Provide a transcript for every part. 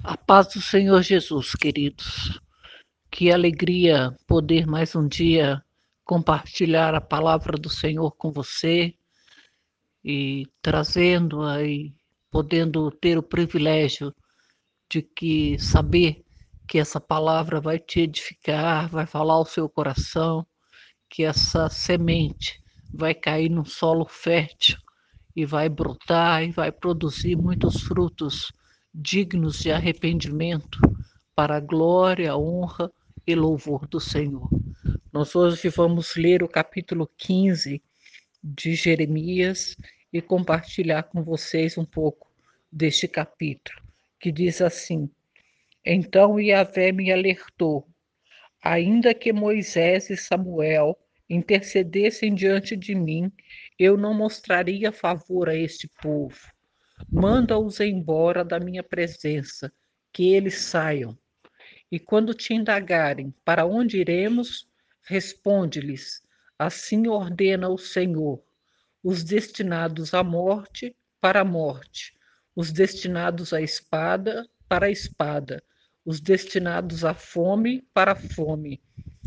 A paz do Senhor Jesus, queridos. Que alegria poder mais um dia compartilhar a palavra do Senhor com você e trazendo aí, podendo ter o privilégio de que saber que essa palavra vai te edificar, vai falar ao seu coração, que essa semente vai cair num solo fértil e vai brotar e vai produzir muitos frutos dignos de arrependimento para a glória, honra e louvor do Senhor. Nós hoje vamos ler o capítulo 15 de Jeremias e compartilhar com vocês um pouco deste capítulo, que diz assim: Então Yahvé me alertou, ainda que Moisés e Samuel intercedessem diante de mim, eu não mostraria favor a este povo. Manda-os embora da minha presença, que eles saiam. E quando te indagarem para onde iremos, responde-lhes: Assim ordena o Senhor: os destinados à morte, para a morte, os destinados à espada, para a espada, os destinados à fome, para a fome,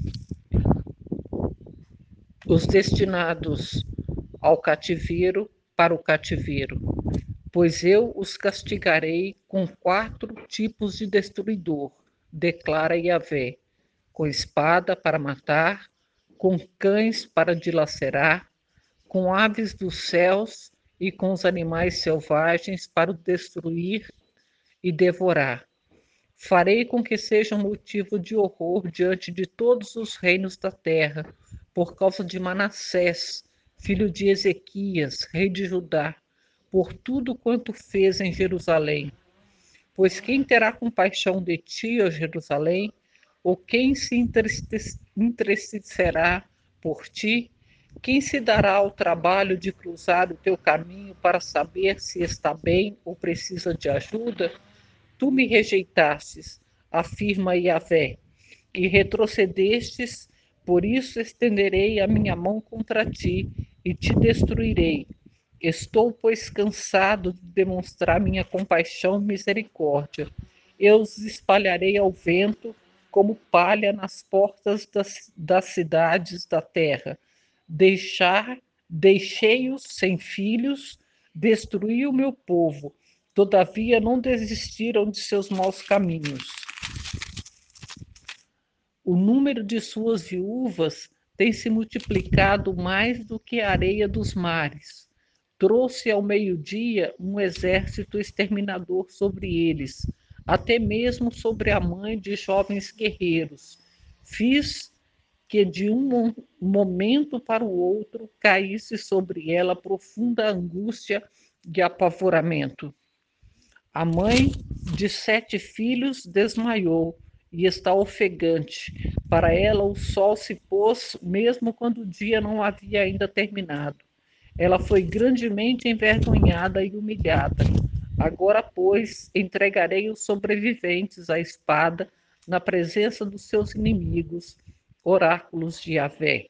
os destinados ao cativeiro, para o cativeiro. Pois eu os castigarei com 4 tipos de destruidor, declara Yahvé: com espada para matar, com cães para dilacerar, com aves dos céus e com os animais selvagens para o destruir e devorar. Farei com que seja um motivo de horror diante de todos os reinos da terra, por causa de Manassés, filho de Ezequias, rei de Judá, por tudo quanto fez em Jerusalém. Pois quem terá compaixão de ti, ó Jerusalém? Ou quem se entristecerá por ti? Quem se dará ao trabalho de cruzar o teu caminho para saber se está bem ou precisa de ajuda? Tu me rejeitastes, afirma Yahvé, e retrocedestes, por isso estenderei a minha mão contra ti e te destruirei. Estou, pois, cansado de demonstrar minha compaixão e misericórdia. Eu os espalharei ao vento como palha nas portas das cidades da terra. Deixei-os sem filhos, destruí o meu povo. Todavia não desistiram de seus maus caminhos. O número de suas viúvas tem se multiplicado mais do que a areia dos mares. Trouxe ao meio-dia um exército exterminador sobre eles, até mesmo sobre a mãe de jovens guerreiros. Fiz que de um momento para o outro caísse sobre ela profunda angústia e apavoramento. A mãe de 7 filhos desmaiou e está ofegante. Para ela, o sol se pôs, mesmo quando o dia não havia ainda terminado. Ela foi grandemente envergonhada e humilhada. Agora, pois, entregarei os sobreviventes à espada na presença dos seus inimigos, oráculos de Yahvé.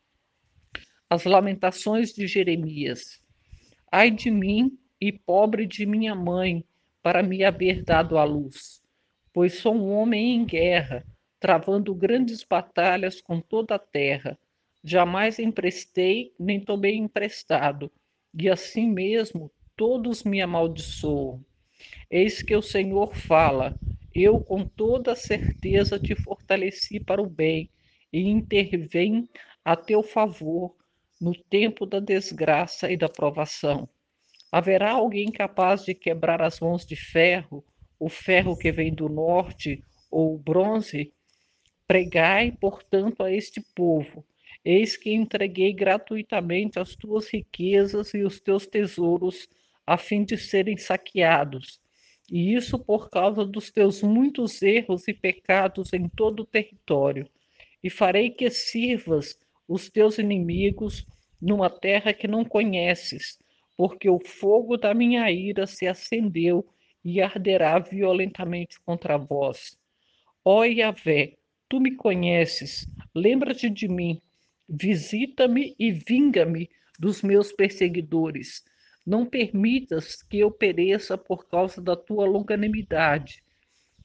As lamentações de Jeremias. Ai de mim e pobre de minha mãe, para me haver dado à luz, pois sou um homem em guerra, travando grandes batalhas com toda a terra. Jamais emprestei, nem tomei emprestado, e assim mesmo todos me amaldiçoam. Eis que o Senhor fala: eu com toda certeza te fortaleci para o bem e intervém a teu favor no tempo da desgraça e da provação. Haverá alguém capaz de quebrar as mãos de ferro, o ferro que vem do norte, ou o bronze? Pregai, portanto, a este povo: eis que entreguei gratuitamente as tuas riquezas e os teus tesouros, a fim de serem saqueados. E isso por causa dos teus muitos erros e pecados em todo o território. E farei que sirvas os teus inimigos numa terra que não conheces, porque o fogo da minha ira se acendeu e arderá violentamente contra vós. Ó Yahvé, tu me conheces, lembra-te de mim, visita-me e vinga-me dos meus perseguidores. Não permitas que eu pereça por causa da tua longanimidade.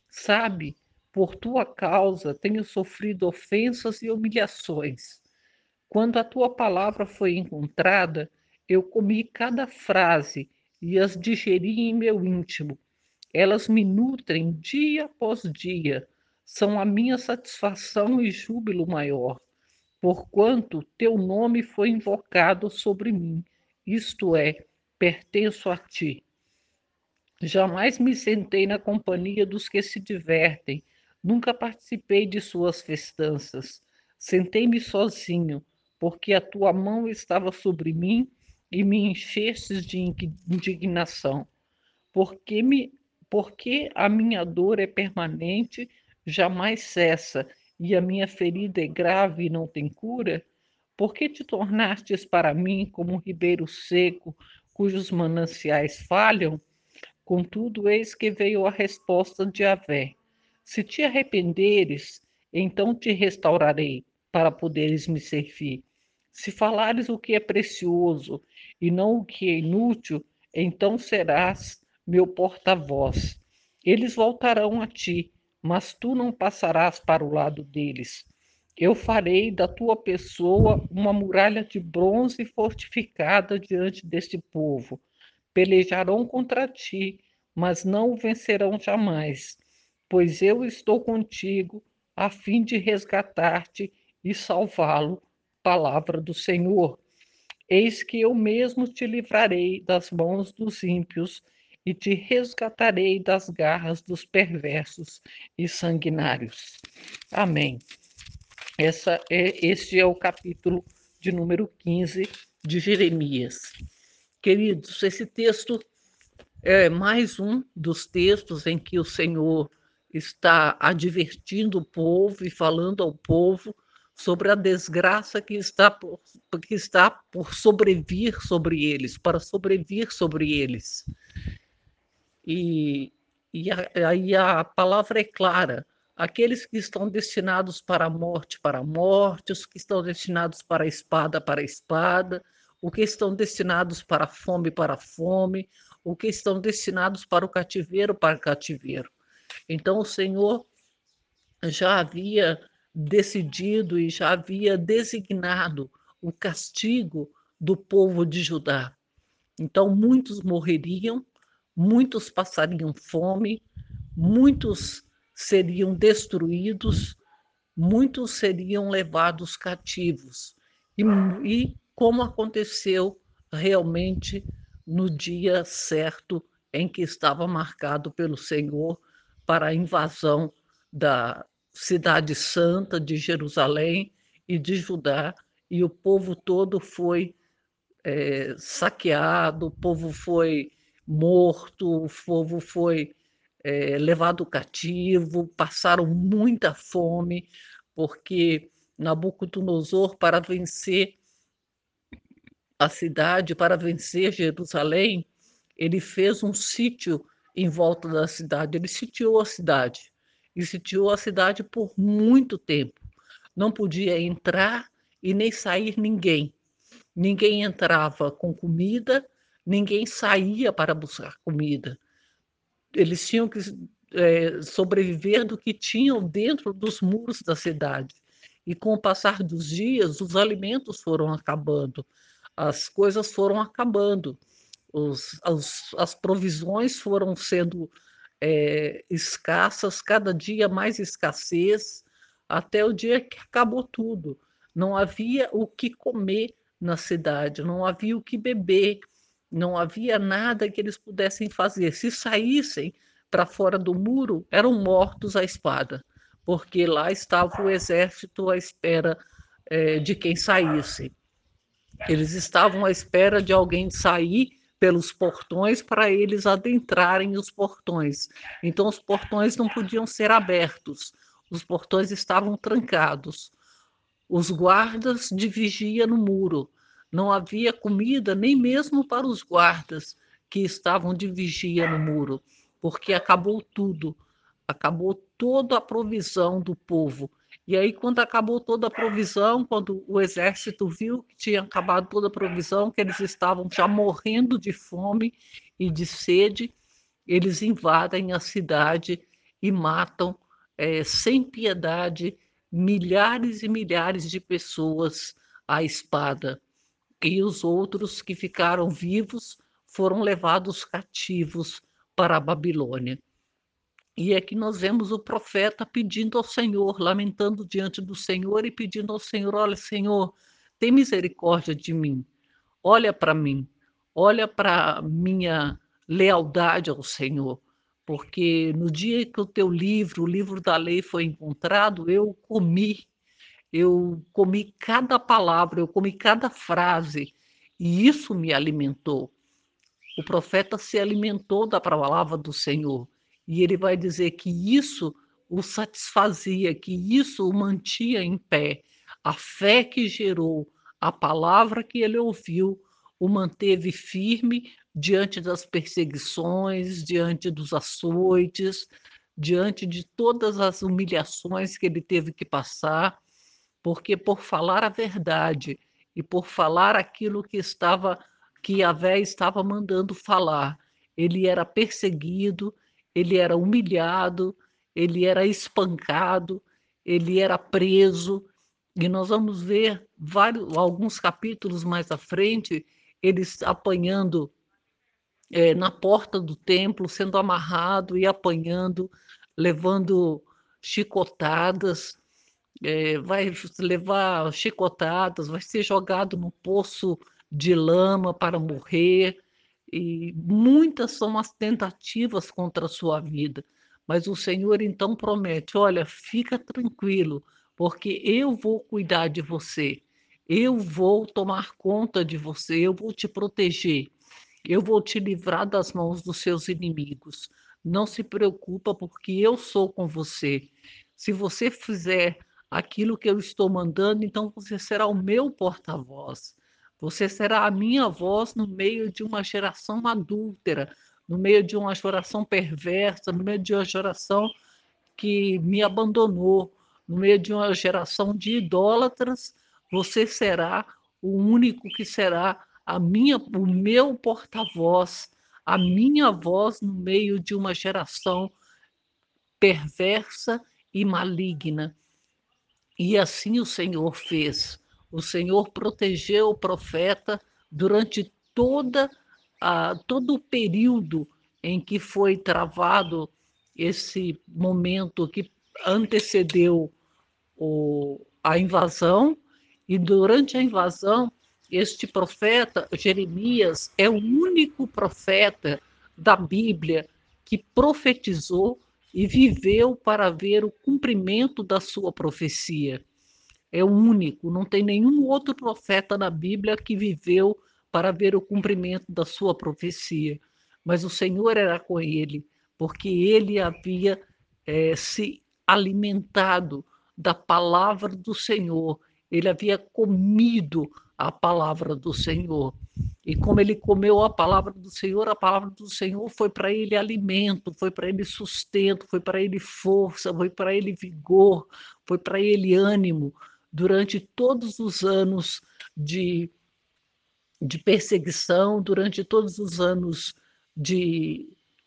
Sabe, por tua causa tenho sofrido ofensas e humilhações. Quando a tua palavra foi encontrada, eu comi cada frase e as digeri em meu íntimo. Elas me nutrem dia após dia, são a minha satisfação e júbilo maior, porquanto teu nome foi invocado sobre mim, isto é, pertenço a ti. Jamais me sentei na companhia dos que se divertem, nunca participei de suas festanças. Sentei-me sozinho, porque a tua mão estava sobre mim e me enchestes de indignação. Porque, me, porque a minha dor é permanente, jamais cessa, e a minha ferida é grave e não tem cura? Por que te tornastes para mim como um ribeiro seco, cujos mananciais falham? Contudo, eis que veio a resposta de Yahvé: se te arrependeres, então te restaurarei, para poderes me servir. Se falares o que é precioso e não o que é inútil, então serás meu porta-voz. Eles voltarão a ti, mas tu não passarás para o lado deles. Eu farei da tua pessoa uma muralha de bronze fortificada diante deste povo. Pelejarão contra ti, mas não o vencerão jamais, pois eu estou contigo a fim de resgatar-te e salvá-lo. Palavra do Senhor. Eis que eu mesmo te livrarei das mãos dos ímpios e te resgatarei das garras dos perversos e sanguinários. Amém. Este é o capítulo de número 15 de Jeremias. Queridos, esse texto é mais um dos textos em que o Senhor está advertindo o povo e falando ao povo sobre a desgraça que está por sobrevir sobre eles, para sobrevir sobre eles. E, aí a palavra é clara: aqueles que estão destinados para a morte, os que estão destinados para a espada, os que estão destinados para a fome, os que estão destinados para o cativeiro. Então o Senhor já havia decidido e já havia designado o castigo do povo de Judá. Então muitos morreriam, muitos passariam fome, muitos seriam destruídos, muitos seriam levados cativos. E como aconteceu realmente no dia certo em que estava marcado pelo Senhor para a invasão da cidade santa de Jerusalém e de Judá, e o povo todo foi saqueado, o povo foi morto, o povo foi levado cativo, passaram muita fome, porque Nabucodonosor, para vencer a cidade, para vencer Jerusalém, ele fez um sítio em volta da cidade, ele sitiou a cidade, e sitiou a cidade por muito tempo. Não podia entrar e nem sair ninguém. Ninguém entrava com comida, ninguém saía para buscar comida. Eles tinham que sobreviver do que tinham dentro dos muros da cidade. E com o passar dos dias, os alimentos foram acabando, as coisas foram acabando, as provisões foram sendo escassas, cada dia mais escassez, até o dia que acabou tudo. Não havia o que comer na cidade, não havia o que beber, não havia nada que eles pudessem fazer. Se saíssem para fora do muro, eram mortos à espada, porque lá estava o exército à espera de quem saísse. Eles estavam à espera de alguém sair pelos portões para eles adentrarem os portões. Então, os portões não podiam ser abertos, os portões estavam trancados. Os guardas de vigia no muro. Não havia comida nem mesmo para os guardas que estavam de vigia no muro, porque acabou tudo, acabou toda a provisão do povo. E aí, quando acabou toda a provisão, quando o exército viu que tinha acabado toda a provisão, que eles estavam já morrendo de fome e de sede, eles invadem a cidade e matam, sem piedade, milhares e milhares de pessoas à espada. E os outros que ficaram vivos foram levados cativos para a Babilônia. E aqui nós vemos o profeta pedindo ao Senhor, lamentando diante do Senhor e pedindo ao Senhor: olha, Senhor, tem misericórdia de mim, olha para mim, olha para minha lealdade ao Senhor, porque no dia que o teu livro, o livro da lei, foi encontrado, eu comi cada palavra, eu comi cada frase, e isso me alimentou. O profeta se alimentou da palavra do Senhor, e ele vai dizer que isso o satisfazia, que isso o mantinha em pé. A fé que gerou, a palavra que ele ouviu, o manteve firme diante das perseguições, diante dos açoites, diante de todas as humilhações que ele teve que passar, porque por falar a verdade e por falar aquilo que Yahvé estava mandando falar, ele era perseguido, ele era humilhado, ele era espancado, ele era preso, e nós vamos ver alguns capítulos mais à frente, eles apanhando na porta do templo, sendo amarrado e apanhando, levando chicotadas, vai levar chicotadas, vai ser jogado no poço de lama para morrer, e muitas são as tentativas contra a sua vida. Mas o Senhor então promete: olha, fica tranquilo, porque eu vou cuidar de você, eu vou tomar conta de você, eu vou te proteger. Eu vou te livrar das mãos dos seus inimigos. Não se preocupa, porque eu sou com você. Se você fizer aquilo que eu estou mandando, então você será o meu porta-voz. Você será a minha voz no meio de uma geração adúltera, no meio de uma geração perversa, no meio de uma geração que me abandonou, no meio de uma geração de idólatras. Você será o único que será o meu porta-voz, a minha voz no meio de uma geração perversa e maligna. E assim o Senhor fez. O Senhor protegeu o profeta durante todo o período em que foi travado esse momento que antecedeu a invasão, e durante a invasão, este profeta, Jeremias, é o único profeta da Bíblia que profetizou e viveu para ver o cumprimento da sua profecia. É o único, não tem nenhum outro profeta na Bíblia que viveu para ver o cumprimento da sua profecia. Mas o Senhor era com ele, porque ele havia se alimentado da palavra do Senhor, ele havia comido a palavra do Senhor. E como ele comeu a palavra do Senhor foi para ele alimento, foi para ele sustento, foi para ele força, foi para ele vigor, foi para ele ânimo durante todos os anos de, de perseguição, durante todos os anos de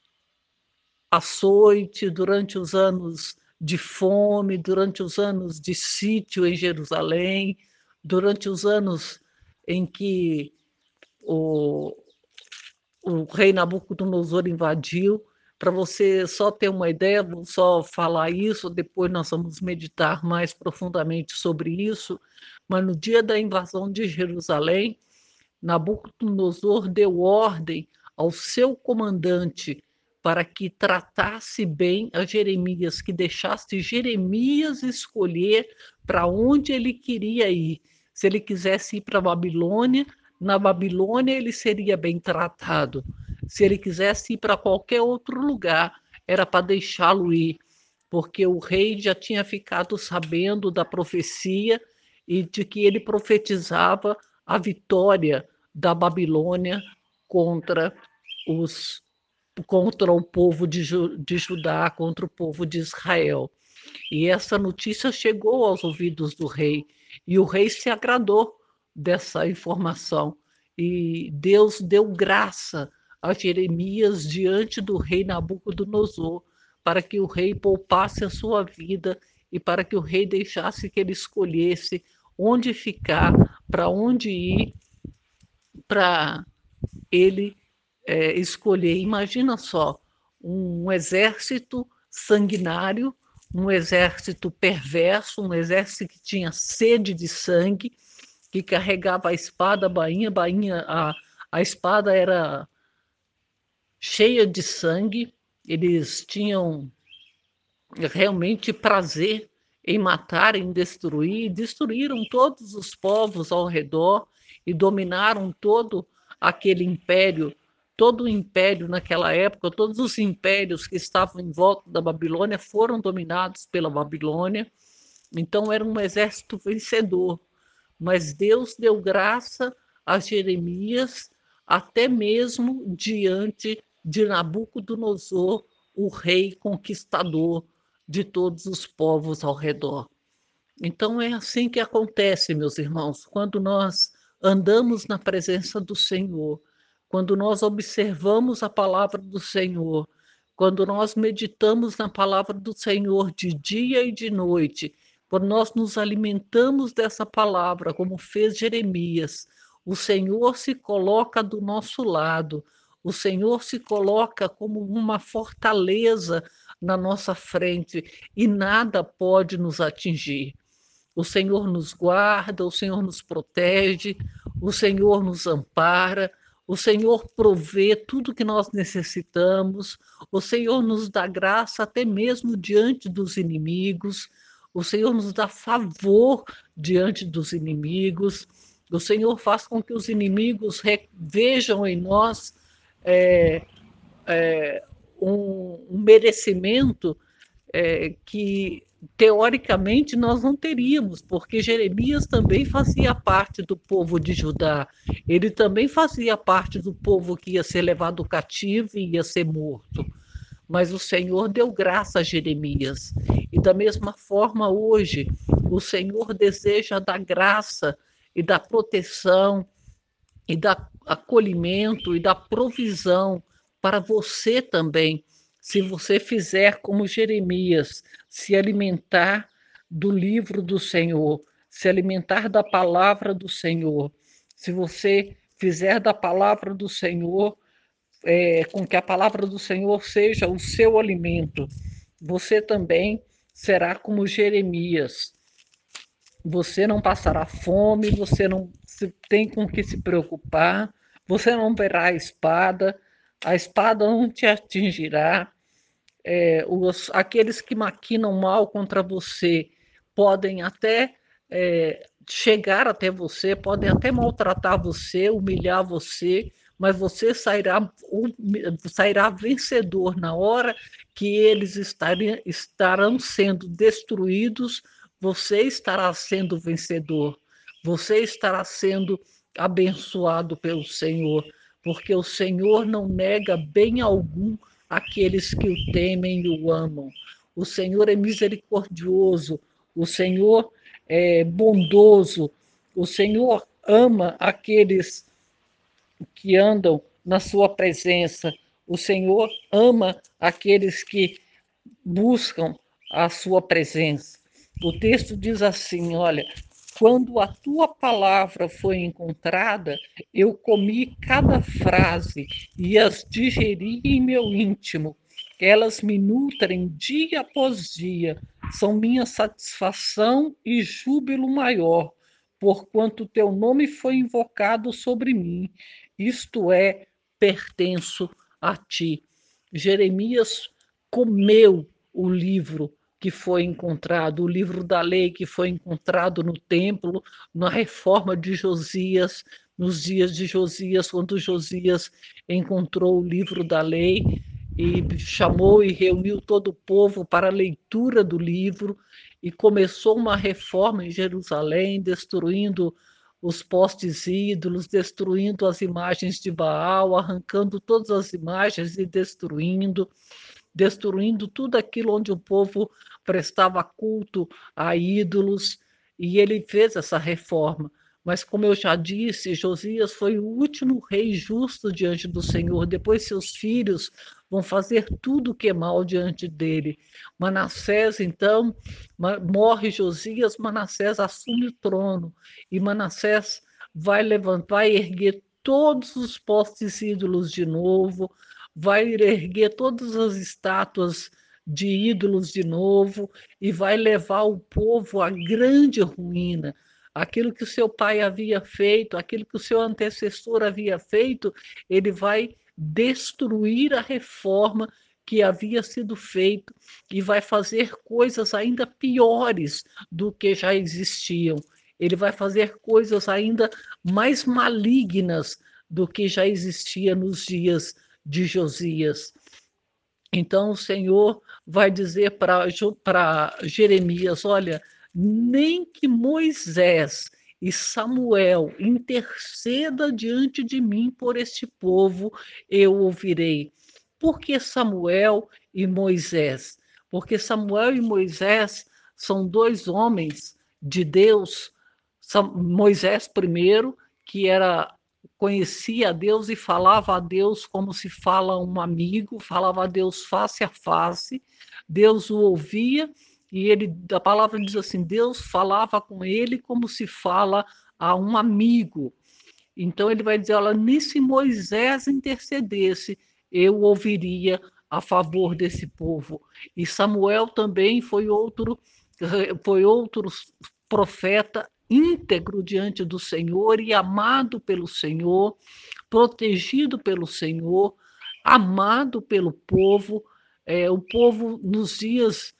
açoite, durante os anos de fome, durante os anos de sítio em Jerusalém, durante os anos em que o, o rei Nabucodonosor invadiu. Para você só ter uma ideia, vou só falar isso, depois nós vamos meditar mais profundamente sobre isso. Mas no dia da invasão de Jerusalém, Nabucodonosor deu ordem ao seu comandante para que tratasse bem a Jeremias, que deixasse Jeremias escolher para onde ele queria ir. Se ele quisesse ir para a Babilônia, na Babilônia ele seria bem tratado. Se ele quisesse ir para qualquer outro lugar, era para deixá-lo ir, porque o rei já tinha ficado sabendo da profecia e de que ele profetizava a vitória da Babilônia contra os contra o povo de Judá, contra o povo de Israel. E essa notícia chegou aos ouvidos do rei, e o rei se agradou dessa informação. E Deus deu graça a Jeremias diante do rei Nabucodonosor, para que o rei poupasse a sua vida e para que o rei deixasse que ele escolhesse onde ficar, para onde ir, para ele escolher. Imagina só, um exército sanguinário, um exército perverso, um exército que tinha sede de sangue, que carregava a espada, a espada era cheia de sangue, eles tinham realmente prazer em matar, em destruir, destruíram todos os povos ao redor e dominaram aquele império, todo o império naquela época, todos os impérios que estavam em volta da Babilônia foram dominados pela Babilônia. Então era um exército vencedor. Mas Deus deu graça a Jeremias até mesmo diante de Nabucodonosor, o rei conquistador de todos os povos ao redor. Então é assim que acontece, meus irmãos, quando nós andamos na presença do Senhor, quando nós observamos a palavra do Senhor, quando nós meditamos na palavra do Senhor de dia e de noite, quando nós nos alimentamos dessa palavra, como fez Jeremias, o Senhor se coloca do nosso lado, o Senhor se coloca como uma fortaleza na nossa frente e nada pode nos atingir. O Senhor nos guarda, o Senhor nos protege, o Senhor nos ampara, o Senhor provê tudo que nós necessitamos, o Senhor nos dá graça até mesmo diante dos inimigos, o Senhor nos dá favor diante dos inimigos, o Senhor faz com que os inimigos vejam em nós é, um merecimento que teoricamente nós não teríamos, porque Jeremias também fazia parte do povo de Judá, ele também fazia parte do povo que ia ser levado cativo e ia ser morto. Mas o Senhor deu graça a Jeremias. E da mesma forma, hoje, o Senhor deseja dar graça e dar proteção e dar acolhimento e dar provisão para você também, se você fizer como Jeremias, se alimentar do livro do Senhor, se alimentar da palavra do Senhor. Se você fizer da palavra do Senhor, com que a palavra do Senhor seja o seu alimento, você também será como Jeremias. Você não passará fome, você não tem com que se preocupar, você não verá a espada não te atingirá. Aqueles que maquinam mal contra você podem até chegar até você, podem até maltratar você, humilhar você, mas você sairá vencedor na hora que eles estarão sendo destruídos, você estará sendo vencedor, você estará sendo abençoado pelo Senhor, porque o Senhor não nega bem algum aqueles que o temem e o amam. O Senhor é misericordioso, o Senhor é bondoso, o Senhor ama aqueles que andam na sua presença, o Senhor ama aqueles que buscam a sua presença. O texto diz assim: olha, quando a tua palavra foi encontrada, eu comi cada frase e as digeri em meu íntimo. Elas me nutrem dia após dia, são minha satisfação e júbilo maior, porquanto teu nome foi invocado sobre mim, isto é, pertenço a ti. Jeremias comeu o livro que foi encontrado, o livro da lei que foi encontrado no templo, na reforma de Josias, nos dias de Josias, quando Josias encontrou o livro da lei e chamou e reuniu todo o povo para a leitura do livro e começou uma reforma em Jerusalém, destruindo os postes ídolos, destruindo as imagens de Baal, arrancando todas as imagens e destruindo tudo aquilo onde o povo prestava culto a ídolos, e ele fez essa reforma. Mas, como eu já disse, Josias foi o último rei justo diante do Senhor. Depois, seus filhos vão fazer tudo o que é mal diante dele. Manassés, então, morre Josias, Manassés assume o trono, e Manassés vai levantar, vai erguer todos os postes ídolos de novo, vai erguer todas as estátuas de ídolos de novo e vai levar o povo à grande ruína. Aquilo que o seu pai havia feito, aquilo que o seu antecessor havia feito, ele vai destruir a reforma que havia sido feita e vai fazer coisas ainda piores do que já existiam. Ele vai fazer coisas ainda mais malignas do que já existia nos dias de Josias. Então o Senhor vai dizer para Jeremias: olha, nem que Moisés e Samuel interceda diante de mim por este povo, eu ouvirei. Por que Samuel e Moisés? Porque Samuel e Moisés são dois homens de Deus. Moisés primeiro, que era conhecia a Deus e falava a Deus como se fala um amigo, falava a Deus face a face, Deus o ouvia e ele, a palavra diz assim, Deus falava com ele como se fala a um amigo. Então ele vai dizer, olha, nem se Moisés intercedesse, eu ouviria a favor desse povo. E Samuel também foi outro profeta íntegro diante do Senhor e amado pelo Senhor, protegido pelo Senhor, amado pelo povo. O povo, nos dias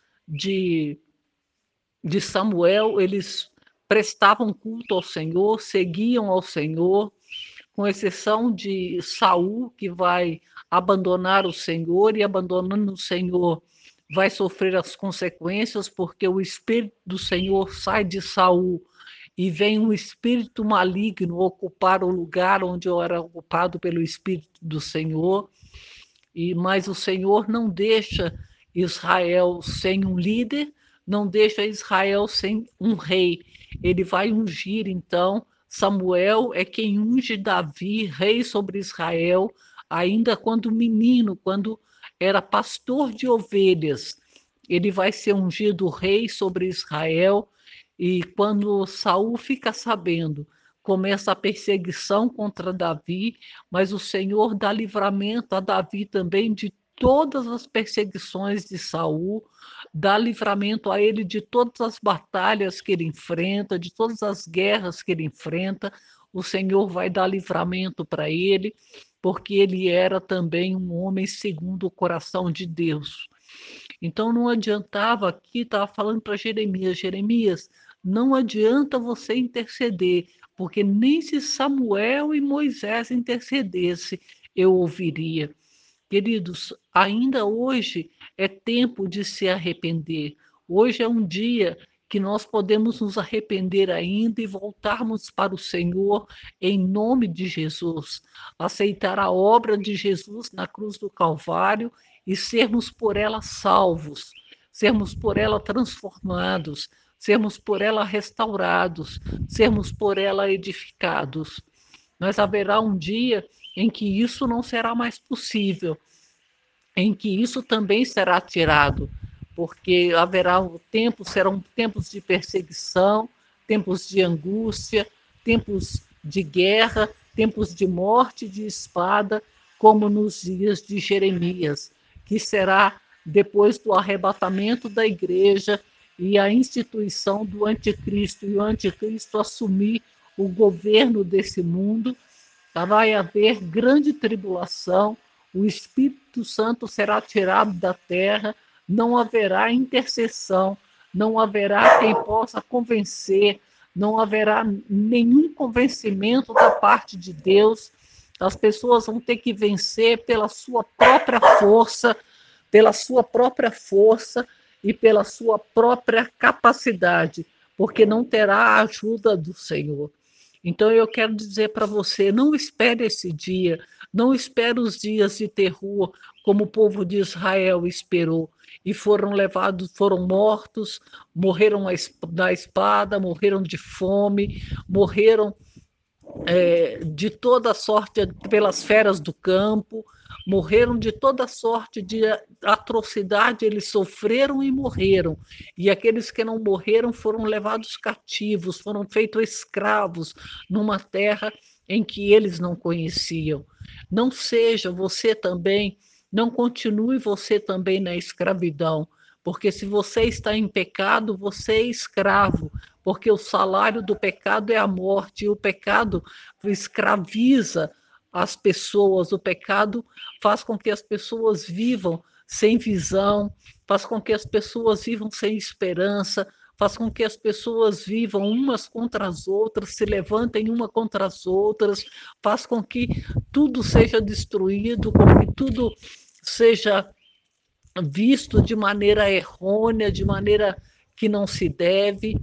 de Samuel, eles prestavam culto ao Senhor, seguiam ao Senhor, com exceção de Saul, que vai abandonar o Senhor, e abandonando o Senhor vai sofrer as consequências, porque o Espírito do Senhor sai de Saul e vem um espírito maligno ocupar o lugar onde eu era ocupado pelo Espírito do Senhor. Mas o Senhor não deixa Israel sem um líder, não deixa Israel sem um rei. Ele vai ungir, então, Samuel é quem unge Davi, rei sobre Israel, ainda quando menino, quando era pastor de ovelhas. Ele vai ser ungido rei sobre Israel, e quando Saul fica sabendo, começa a perseguição contra Davi, mas o Senhor dá livramento a Davi também de todas as perseguições de Saul, dá livramento a ele de todas as batalhas que ele enfrenta, de todas as guerras que ele enfrenta. O Senhor vai dar livramento para ele, porque ele era também um homem segundo o coração de Deus. Então não adiantava, aqui estava falando para Jeremias, Jeremias, não adianta você interceder, porque nem se Samuel e Moisés intercedesse, eu ouviria. Queridos, ainda hoje é tempo de se arrepender. Hoje é um dia que nós podemos nos arrepender ainda e voltarmos para o Senhor em nome de Jesus. Aceitar a obra de Jesus na cruz do Calvário e sermos por ela salvos, sermos por ela transformados, sermos por ela restaurados, sermos por ela edificados. Mas haverá um dia em que isso não será mais possível, em que isso também será tirado, porque haverá serão tempos de perseguição, tempos de angústia, tempos de guerra, tempos de morte de espada, como nos dias de Jeremias, que será depois do arrebatamento da igreja e a instituição do anticristo, e o anticristo assumir o governo desse mundo. Vai haver grande tribulação, o Espírito Santo será tirado da terra, não haverá intercessão, não haverá quem possa convencer, não haverá nenhum convencimento da parte de Deus. As pessoas vão ter que vencer pela sua própria força, e pela sua própria capacidade, porque não terá a ajuda do Senhor. Então eu quero dizer para você, não espere esse dia, não espere os dias de terror como o povo de Israel esperou e foram levados, foram mortos, morreram da espada, morreram de fome, morreram de toda sorte pelas feras do campo, morreram de toda sorte de atrocidade, eles sofreram e morreram. E aqueles que não morreram foram levados cativos, foram feitos escravos numa terra em que eles não conheciam. Não seja você também, não continue você também na escravidão, porque se você está em pecado, você é escravo, porque o salário do pecado é a morte, e o pecado escraviza as pessoas, o pecado faz com que as pessoas vivam sem visão, faz com que as pessoas vivam sem esperança, faz com que as pessoas vivam umas contra as outras, se levantem uma contra as outras, faz com que tudo seja destruído, com que tudo seja visto de maneira errônea, de maneira que não se deve,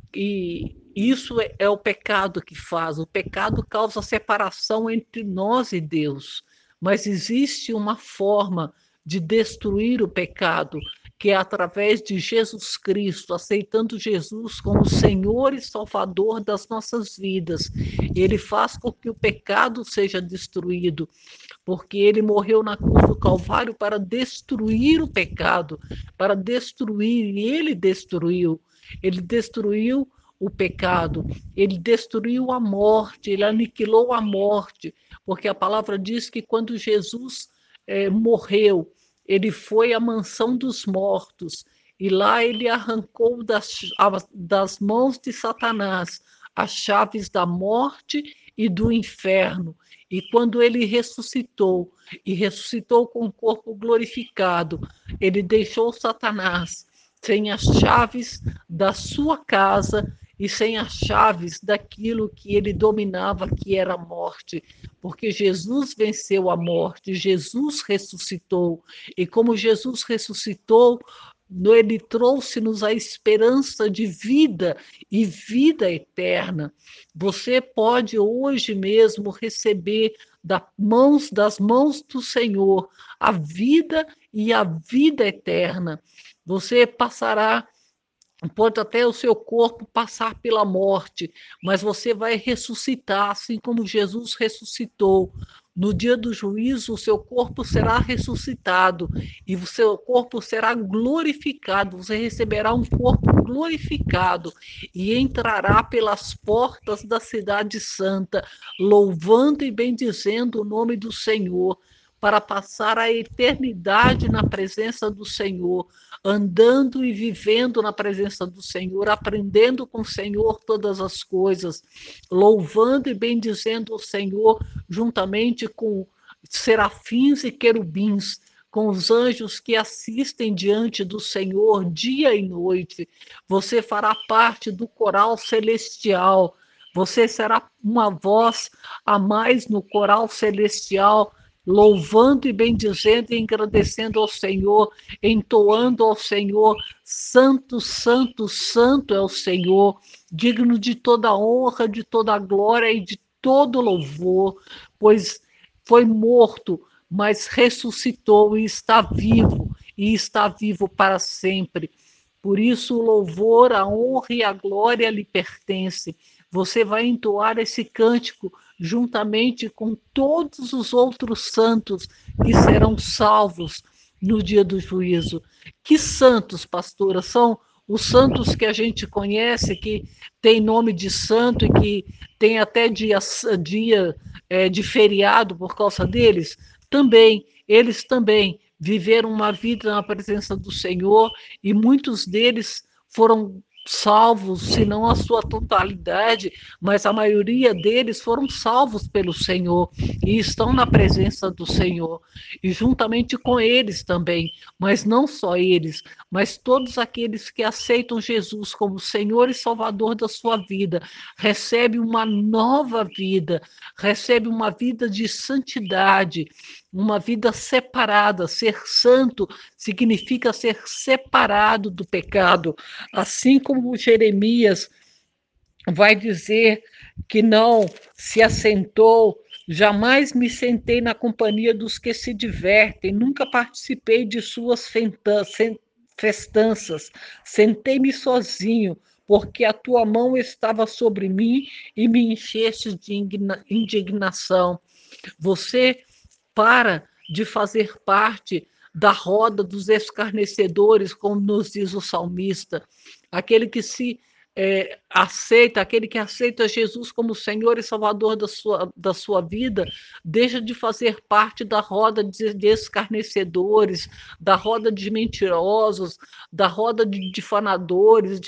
e isso é o pecado que faz. O pecado causa separação entre nós e Deus, mas existe uma forma de destruir o pecado, que é através de Jesus Cristo, aceitando Jesus como Senhor e Salvador das nossas vidas. Ele faz com que o pecado seja destruído, porque ele morreu na cruz do Calvário para destruir o pecado, para destruir, e ele destruiu. Ele destruiu o pecado, ele destruiu a morte, ele aniquilou a morte, porque a palavra diz que quando Jesus morreu, ele foi à mansão dos mortos, e lá ele arrancou das mãos de Satanás as chaves da morte e do inferno. E quando ele ressuscitou, e ressuscitou com o corpo glorificado, ele deixou Satanás sem as chaves da sua casa e sem as chaves daquilo que ele dominava, que era a morte, porque Jesus venceu a morte, Jesus ressuscitou, e como Jesus ressuscitou, ele trouxe-nos a esperança de vida e vida eterna. Você pode hoje mesmo receber das mãos do Senhor a vida e a vida eterna. Você passará, pode até o seu corpo passar pela morte, mas você vai ressuscitar, assim como Jesus ressuscitou. No dia do juízo, o seu corpo será ressuscitado e o seu corpo será glorificado. Você receberá um corpo glorificado e entrará pelas portas da Cidade Santa, louvando e bendizendo o nome do Senhor, para passar a eternidade na presença do Senhor, andando e vivendo na presença do Senhor, aprendendo com o Senhor todas as coisas, louvando e bendizendo o Senhor juntamente com serafins e querubins, com os anjos que assistem diante do Senhor dia e noite. Você fará parte do coral celestial. Você será uma voz a mais no coral celestial, louvando e bendizendo e agradecendo ao Senhor, entoando ao Senhor: Santo, Santo, Santo é o Senhor, digno de toda honra, de toda glória e de todo louvor, pois foi morto, mas ressuscitou e está vivo para sempre. Por isso, o louvor, a honra e a glória lhe pertence. Você vai entoar esse cântico juntamente com todos os outros santos que serão salvos no dia do juízo. Que santos, pastora? São os santos que a gente conhece, que tem nome de santo e que tem até dia de feriado por causa deles? Também, eles também viveram uma vida na presença do Senhor e muitos deles foram salvos, se não a sua totalidade, mas a maioria deles foram salvos pelo Senhor e estão na presença do Senhor, e juntamente com eles também, mas não só eles, mas todos aqueles que aceitam Jesus como Senhor e Salvador da sua vida, recebem uma nova vida, recebem uma vida de santidade, uma vida separada. Ser santo significa ser separado do pecado, assim como Jeremias vai dizer que não se assentou, jamais me sentei na companhia dos que se divertem, nunca participei de suas festanças, sentei-me sozinho, porque a tua mão estava sobre mim e me encheste de indignação. Você para de fazer parte da roda dos escarnecedores, como nos diz o salmista, aquele que se aceita, aquele que aceita Jesus como Senhor e Salvador da sua vida, deixa de fazer parte da roda de escarnecedores, da roda de mentirosos, da roda de difanadores,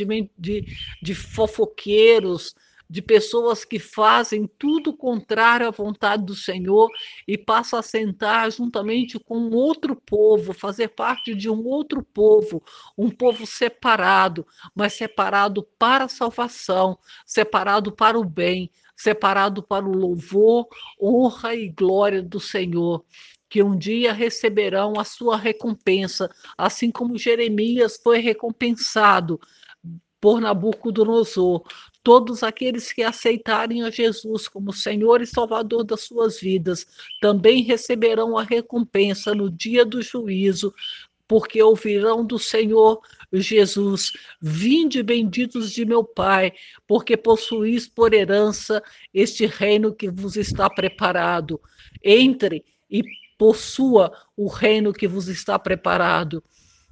de fofoqueiros, de pessoas que fazem tudo contrário à vontade do Senhor e passa a sentar juntamente com um outro povo, fazer parte de um outro povo, um povo separado, mas separado para a salvação, separado para o bem, separado para o louvor, honra e glória do Senhor, que um dia receberão a sua recompensa, assim como Jeremias foi recompensado por Nabucodonosor. Todos aqueles que aceitarem a Jesus como Senhor e Salvador das suas vidas também receberão a recompensa no dia do juízo, porque ouvirão do Senhor Jesus: vinde benditos de meu Pai, porque possuís por herança este reino que vos está preparado. Entre e possua o reino que vos está preparado.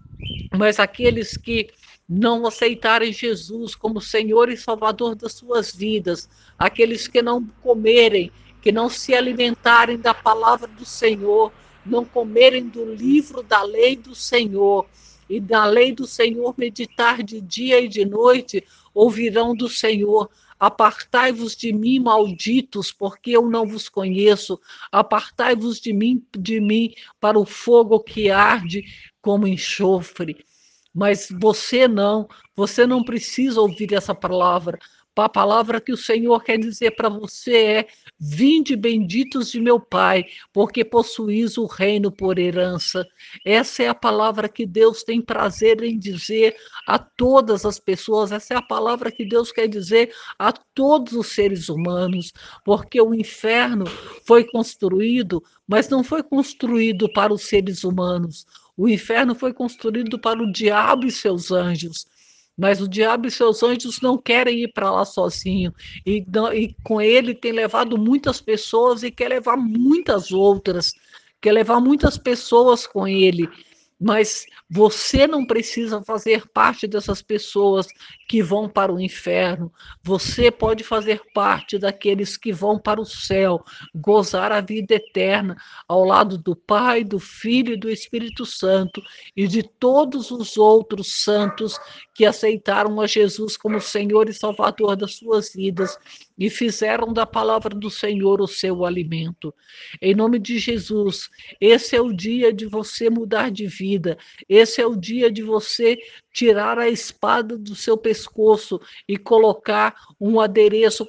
Mas aqueles que não aceitarem Jesus como Senhor e Salvador das suas vidas, aqueles que não comerem, que não se alimentarem da palavra do Senhor, não comerem do livro da lei do Senhor, e da lei do Senhor meditar de dia e de noite, ouvirão do Senhor: apartai-vos de mim, malditos, porque eu não vos conheço. Apartai-vos de mim, para o fogo que arde como enxofre. Mas você não precisa ouvir essa palavra. A palavra que o Senhor quer dizer para você é: vinde benditos de meu Pai, porque possuís o reino por herança. Essa é a palavra que Deus tem prazer em dizer a todas as pessoas, essa é a palavra que Deus quer dizer a todos os seres humanos, porque o inferno foi construído, mas não foi construído para os seres humanos. O inferno foi construído para o diabo e seus anjos. Mas o diabo e seus anjos não querem ir para lá sozinho. E com ele tem levado muitas pessoas e quer levar muitas outras. Quer levar muitas pessoas com ele. Mas você não precisa fazer parte dessas pessoas que vão para o inferno. Você pode fazer parte daqueles que vão para o céu, gozar a vida eterna ao lado do Pai, do Filho e do Espírito Santo e de todos os outros santos que aceitaram a Jesus como Senhor e Salvador das suas vidas e fizeram da palavra do Senhor o seu alimento. Em nome de Jesus, esse é o dia de você mudar de vida, esse é o dia de você tirar a espada do seu pescoço e colocar um adereço,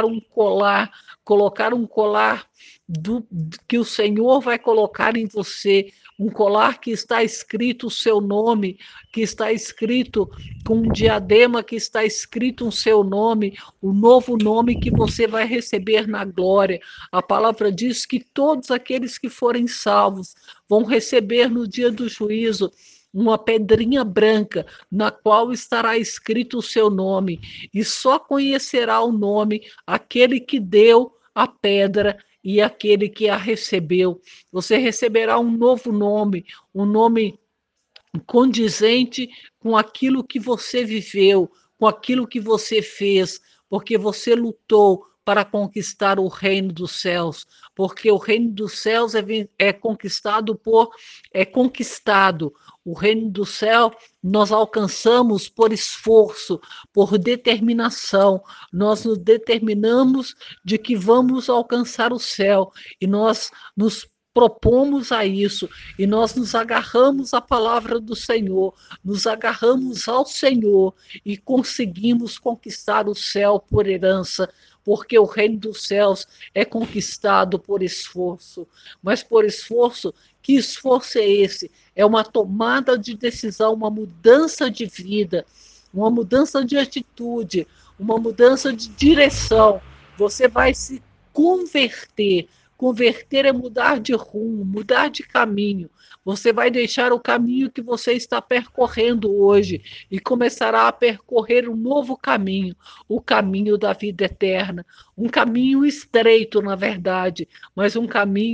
colocar um colar que o Senhor vai colocar em você, um colar que está escrito o seu nome, que está escrito com um diadema, que está escrito o seu nome, o novo nome que você vai receber na glória. A palavra diz que todos aqueles que forem salvos vão receber no dia do juízo uma pedrinha branca, na qual estará escrito o seu nome, e só conhecerá o nome aquele que deu a pedra e aquele que a recebeu. Você receberá um novo nome, um nome condizente com aquilo que você viveu, com aquilo que você fez, porque você lutou para conquistar o reino dos céus, porque o reino dos céus é conquistado é conquistado. O reino do céu nós alcançamos por esforço, por determinação. Nós nos determinamos de que vamos alcançar o céu e nós nos propomos a isso e nós nos agarramos à palavra do Senhor, nos agarramos ao Senhor e conseguimos conquistar o céu por herança, porque o reino dos céus é conquistado por esforço. Mas por esforço, que esforço é esse? É uma tomada de decisão, uma mudança de vida, uma mudança de atitude, uma mudança de direção. Você vai se converter. Converter é mudar de rumo, mudar de caminho. Você vai deixar o caminho que você está percorrendo hoje e começará a percorrer um novo caminho, o caminho da vida eterna. Um caminho estreito, na verdade, mas um caminho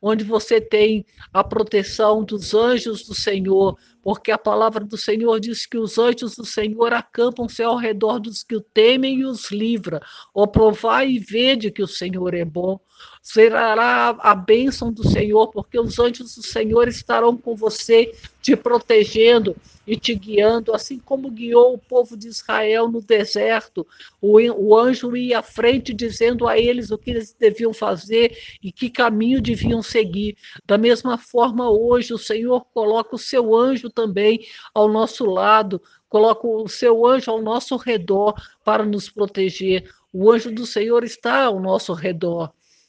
onde você tem a proteção dos anjos do Senhor, porque a palavra do Senhor diz que os anjos do Senhor acampam-se ao redor dos que o temem e os livra. Ó, provai e vede que o Senhor é bom. Será a bênção do Senhor, porque os anjos do Senhor estarão com você, te protegendo e te guiando, assim como guiou o povo de Israel no deserto. O anjo ia à frente dizendo a eles o que eles deviam fazer e que caminho deviam seguir. Da mesma forma, hoje o Senhor coloca o seu anjo também ao nosso lado, coloca o seu anjo ao nosso redor para nos proteger. O anjo do Senhor está ao nosso redor.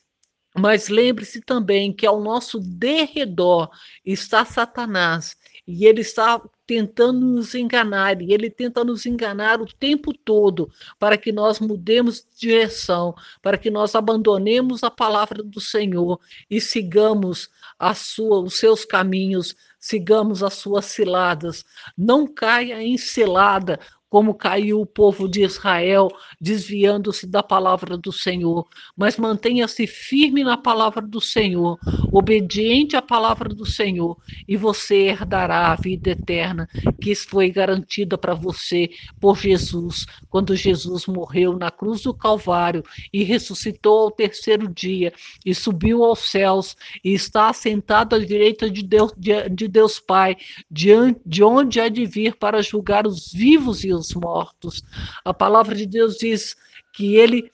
Mas lembre-se também que ao nosso derredor está Satanás, e ele está tentando nos enganar, e ele tenta nos enganar o tempo todo, para que nós mudemos de direção, para que nós abandonemos a palavra do Senhor e sigamos os seus caminhos, sigamos as suas ciladas. Não caia em cilada, como caiu o povo de Israel, desviando-se da palavra do Senhor, mas mantenha-se firme na palavra do Senhor, obediente à palavra do Senhor, e você herdará a vida eterna que foi garantida para você por Jesus, quando Jesus morreu na cruz do Calvário e ressuscitou ao terceiro dia e subiu aos céus e está assentado à direita de Deus Pai, de onde há de vir para julgar os vivos e os mortos. A palavra de Deus diz que ele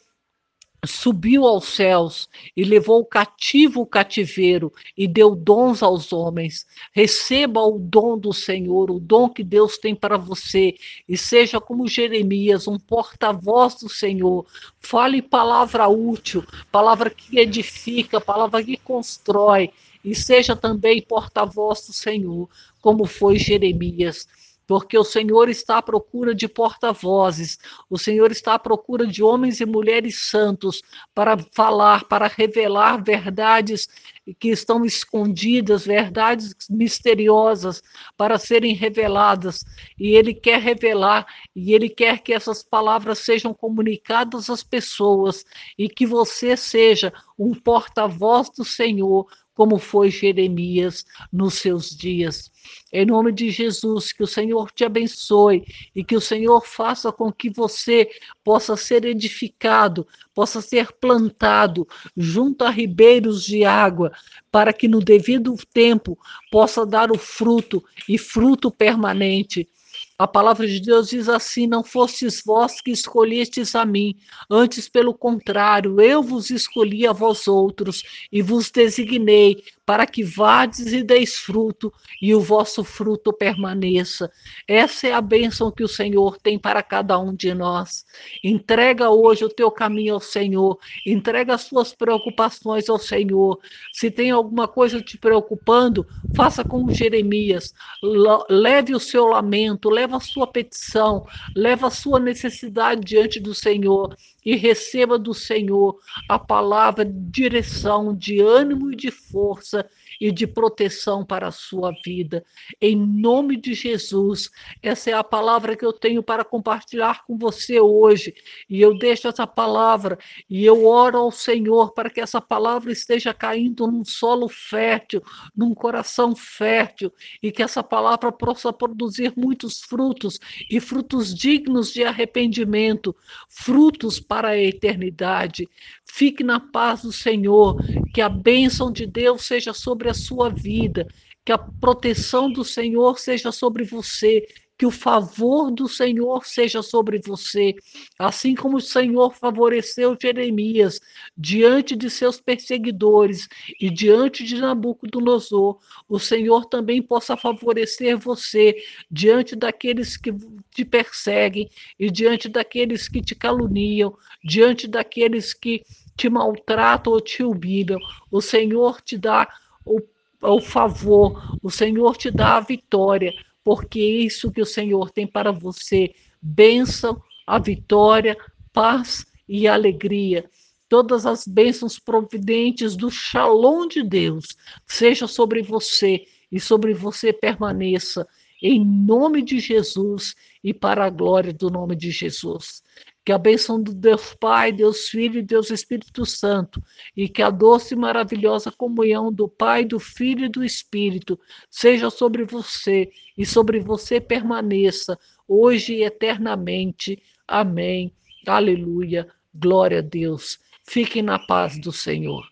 subiu aos céus e levou cativo o cativeiro e deu dons aos homens. Receba o dom do Senhor, o dom que Deus tem para você, e seja como Jeremias, um porta-voz do Senhor. Fale palavra útil, palavra que edifica, palavra que constrói, e seja também porta-voz do Senhor, como foi Jeremias. Porque o Senhor está à procura de porta-vozes, o Senhor está à procura de homens e mulheres santos para falar, para revelar verdades que estão escondidas, verdades misteriosas para serem reveladas. E Ele quer revelar, e Ele quer que essas palavras sejam comunicadas às pessoas e que você seja um porta-voz do Senhor, como foi Jeremias nos seus dias. Em nome de Jesus, que o Senhor te abençoe e que o Senhor faça com que você possa ser edificado, possa ser plantado junto a ribeiros de água, para que no devido tempo possa dar o fruto e fruto permanente. A palavra de Deus diz assim: não fostes vós que escolhestes a mim, antes pelo contrário, eu vos escolhi a vós outros e vos designei para que vades e deis fruto e o vosso fruto permaneça. Essa é a bênção que o Senhor tem para cada um de nós. Entrega hoje o teu caminho ao Senhor, entrega as suas preocupações ao Senhor. Se tem alguma coisa te preocupando, faça como Jeremias, leve o seu lamento, leve a sua petição, leve a sua necessidade diante do Senhor e receba do Senhor a palavra de direção, de ânimo e de força e de proteção para a sua vida. Em nome de Jesus, essa é a palavra que eu tenho para compartilhar com você hoje. E eu deixo essa palavra e eu oro ao Senhor para que essa palavra esteja caindo num solo fértil, num coração fértil, e que essa palavra possa produzir muitos frutos e frutos dignos de arrependimento, frutos para a eternidade. Fique na paz do Senhor, que a bênção de Deus seja sobre a sua vida, que a proteção do Senhor seja sobre você, que o favor do Senhor seja sobre você, assim como o Senhor favoreceu Jeremias diante de seus perseguidores e diante de Nabucodonosor, o Senhor também possa favorecer você diante daqueles que te perseguem e diante daqueles que te caluniam, diante daqueles que te maltratam ou te humilham. O Senhor te dá o favor, o Senhor te dá a vitória, porque é isso que o Senhor tem para você: bênção, a vitória, paz e alegria. Todas as bênçãos providentes do Shalom de Deus seja sobre você e sobre você permaneça, em nome de Jesus e para a glória do nome de Jesus. Que a bênção do Deus Pai, Deus Filho e Deus Espírito Santo, e que a doce e maravilhosa comunhão do Pai, do Filho e do Espírito seja sobre você e sobre você permaneça hoje e eternamente. Amém. Aleluia. Glória a Deus. Fiquem na paz do Senhor.